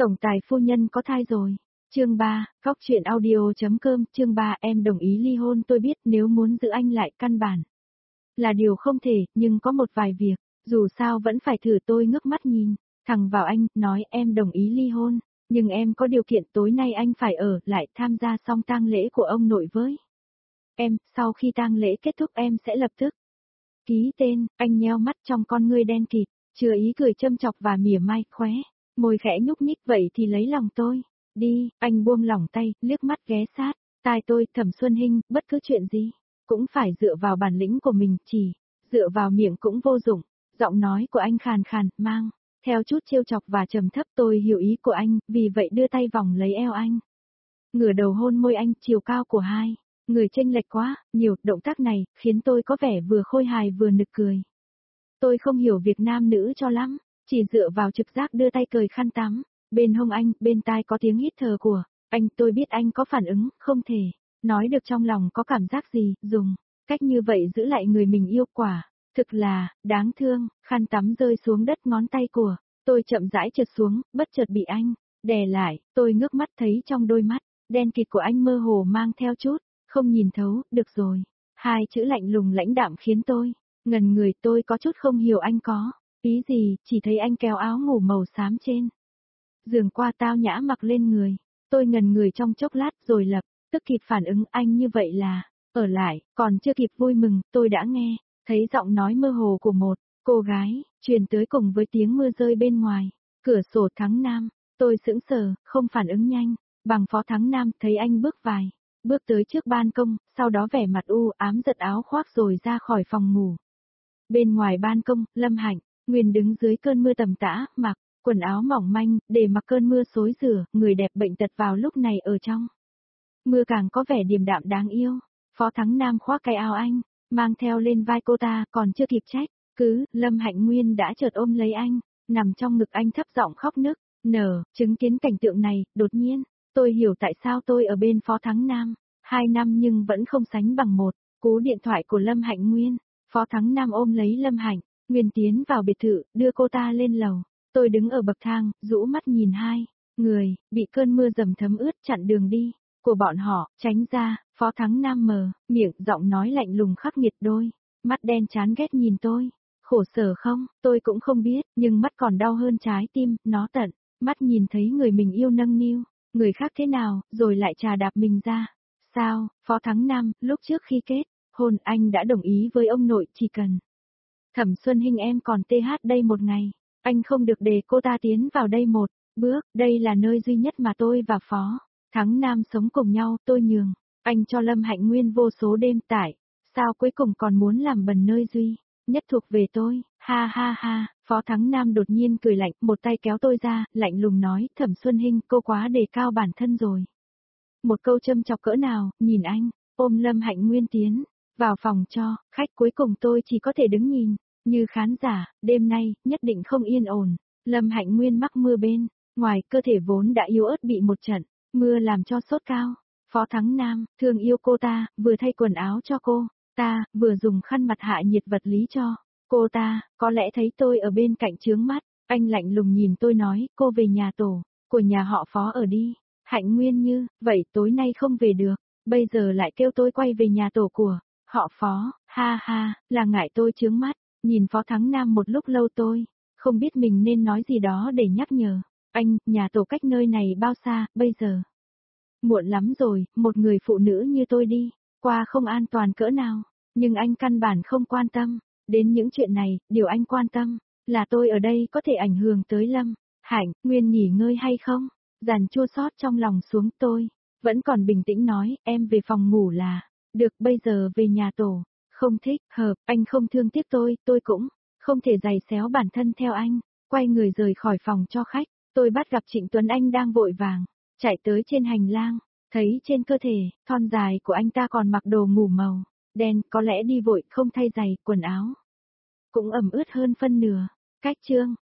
Tổng tài phu nhân có thai rồi. Chương 3, Góc truyện audio.com. Chương 3, em đồng ý ly hôn. Tôi biết nếu muốn giữ anh lại căn bản là điều không thể, nhưng có một vài việc, dù sao vẫn phải thử. Tôi ngước mắt nhìn thẳng vào anh, nói em đồng ý ly hôn, nhưng em có điều kiện tối nay anh phải ở lại tham gia xong tang lễ của ông nội với em, sau khi tang lễ kết thúc em sẽ lập tức ký tên. Anh nheo mắt trong con ngươi đen kịt, chứa ý cười châm chọc và mỉa mai, khóe môi khẽ nhúc nhích. Vậy thì lấy lòng tôi đi. Anh buông lỏng tay, liếc mắt ghé sát tai tôi. Thẩm Xuân Hinh, bất cứ chuyện gì cũng phải dựa vào bản lĩnh của mình, chỉ dựa vào miệng cũng vô dụng. Giọng nói của anh khàn khàn, mang theo chút trêu chọc và trầm thấp. Tôi hiểu ý của anh, vì vậy đưa tay vòng lấy eo anh, ngửa đầu hôn môi anh. Chiều cao của hai người chênh lệch quá nhiều, động tác này khiến tôi có vẻ vừa khôi hài vừa nực cười. Tôi không hiểu việc nam nữ cho lắm, chỉ dựa vào trực giác đưa tay cởi khăn tắm bên hông anh, bên tai có tiếng hít thở của anh. Tôi biết anh có phản ứng, không thể nói được trong lòng có cảm giác gì, dùng cách như vậy giữ lại người mình yêu, quả thực là đáng thương. Khăn tắm rơi xuống đất, ngón tay của tôi chậm rãi trượt xuống, bất chợt bị anh đè lại. Tôi ngước mắt thấy trong đôi mắt đen kịt của anh mơ hồ mang theo chút không nhìn thấu. Được rồi. Hai chữ lạnh lùng lãnh đạm khiến tôi ngần người. Tôi có chút không hiểu anh có ý gì, chỉ thấy anh kéo áo ngủ màu xám trên giường qua tao nhã mặc lên người. Tôi ngần người trong chốc lát rồi lập tức kịp phản ứng. Anh như vậy là ở lại. Còn chưa kịp vui mừng, tôi đã nghe thấy giọng nói mơ hồ của một cô gái truyền tới cùng với tiếng mưa rơi bên ngoài cửa sổ. Thắng Nam. Tôi sững sờ, không phản ứng nhanh bằng Phó Thắng Nam. Thấy anh bước vài bước tới trước ban công, sau đó vẻ mặt u ám giật áo khoác rồi ra khỏi phòng ngủ. Bên ngoài ban công, Lâm Hạnh Nguyên đứng dưới cơn mưa tầm tã, mặc quần áo mỏng manh, để mặc cơn mưa xối rửa. Người đẹp bệnh tật vào lúc này ở trong mưa càng có vẻ điềm đạm đáng yêu. Phó Thắng Nam khoác cái áo anh mang theo lên vai cô ta, còn chưa kịp trách Lâm Hạnh Nguyên đã chợt ôm lấy anh, nằm trong ngực anh thấp giọng khóc nức nở. Chứng kiến cảnh tượng này, đột nhiên tôi hiểu tại sao tôi ở bên Phó Thắng Nam 2 năm nhưng vẫn không sánh bằng một cú điện thoại của Lâm Hạnh Nguyên. Phó Thắng Nam ôm lấy Lâm Hạnh Nguyên tiến vào biệt thự, đưa cô ta lên lầu. Tôi đứng ở bậc thang, rũ mắt nhìn hai người bị cơn mưa dầm thấm ướt chặn đường đi của bọn họ. Tránh ra. Phó Thắng Nam mở miệng, giọng nói lạnh lùng khắc nghiệt, đôi mắt đen chán ghét nhìn tôi. Khổ sở không? Tôi cũng không biết, nhưng mắt còn đau hơn trái tim. Nó tận mắt nhìn thấy người mình yêu nâng niu người khác thế nào, rồi lại trà đạp mình ra. Sao? Phó Thắng Nam, lúc trước khi kết hôn anh đã đồng ý với ông nội, chỉ cần Thẩm Xuân Hinh em còn TH đây một ngày, anh không được để cô ta tiến vào đây một bước. Đây là nơi duy nhất mà tôi và Phó Thắng Nam sống cùng nhau. Tôi nhường anh cho Lâm Hạnh Nguyên vô số đêm, tại sao cuối cùng còn muốn làm bẩn nơi duy nhất thuộc về tôi? Ha ha ha. Phó Thắng Nam đột nhiên cười lạnh, một tay kéo tôi ra, lạnh lùng nói, Thẩm Xuân Hinh, cô quá đề cao bản thân rồi. Một câu châm chọc cỡ nào. Nhìn anh ôm Lâm Hạnh Nguyên tiến vào phòng cho khách, cuối cùng tôi chỉ có thể đứng nhìn như khán giả. Đêm nay nhất định không yên ổn. Lâm Hạnh Nguyên mắc mưa bên ngoài, cơ thể vốn đã yếu ớt bị một trận mưa làm cho sốt cao. Phó Thắng Nam thương yêu cô ta, vừa thay quần áo cho cô ta, vừa dùng khăn mặt hạ nhiệt vật lý cho cô ta. Có lẽ thấy tôi ở bên cạnh chướng mắt, anh lạnh lùng nhìn tôi nói, cô về nhà tổ của nhà họ Phó ở đi. Hạnh Nguyên như vậy tối nay không về được, bây giờ lại kêu tôi quay về nhà tổ của họ Phó. Ha ha, là ngại tôi chướng mắt. Nhìn Phó Thắng Nam một lúc lâu, tôi không biết mình nên nói gì đó để nhắc nhở anh. Nhà tổ cách nơi này bao xa? Bây giờ muộn lắm rồi, một người phụ nữ như tôi đi qua không an toàn cỡ nào. Nhưng anh căn bản không quan tâm đến những chuyện này. Điều anh quan tâm là tôi ở đây có thể ảnh hưởng tới Lâm Hạnh Nguyên nghỉ ngơi hay không. Dàn chua xót trong lòng xuống, tôi vẫn còn bình tĩnh nói, em về phòng ngủ là được. Bây giờ về nhà tổ không thích hợp. Anh không thương tiếc tôi cũng không thể giày xéo bản thân theo anh. Quay người rời khỏi phòng cho khách. Tôi bắt gặp Trịnh Tuấn Anh đang vội vàng chạy tới trên hành lang. Thấy trên cơ thể thon dài của anh ta còn mặc đồ ngủ màu đen, có lẽ đi vội không thay giày, quần áo cũng ẩm ướt hơn phân nửa. Cách chương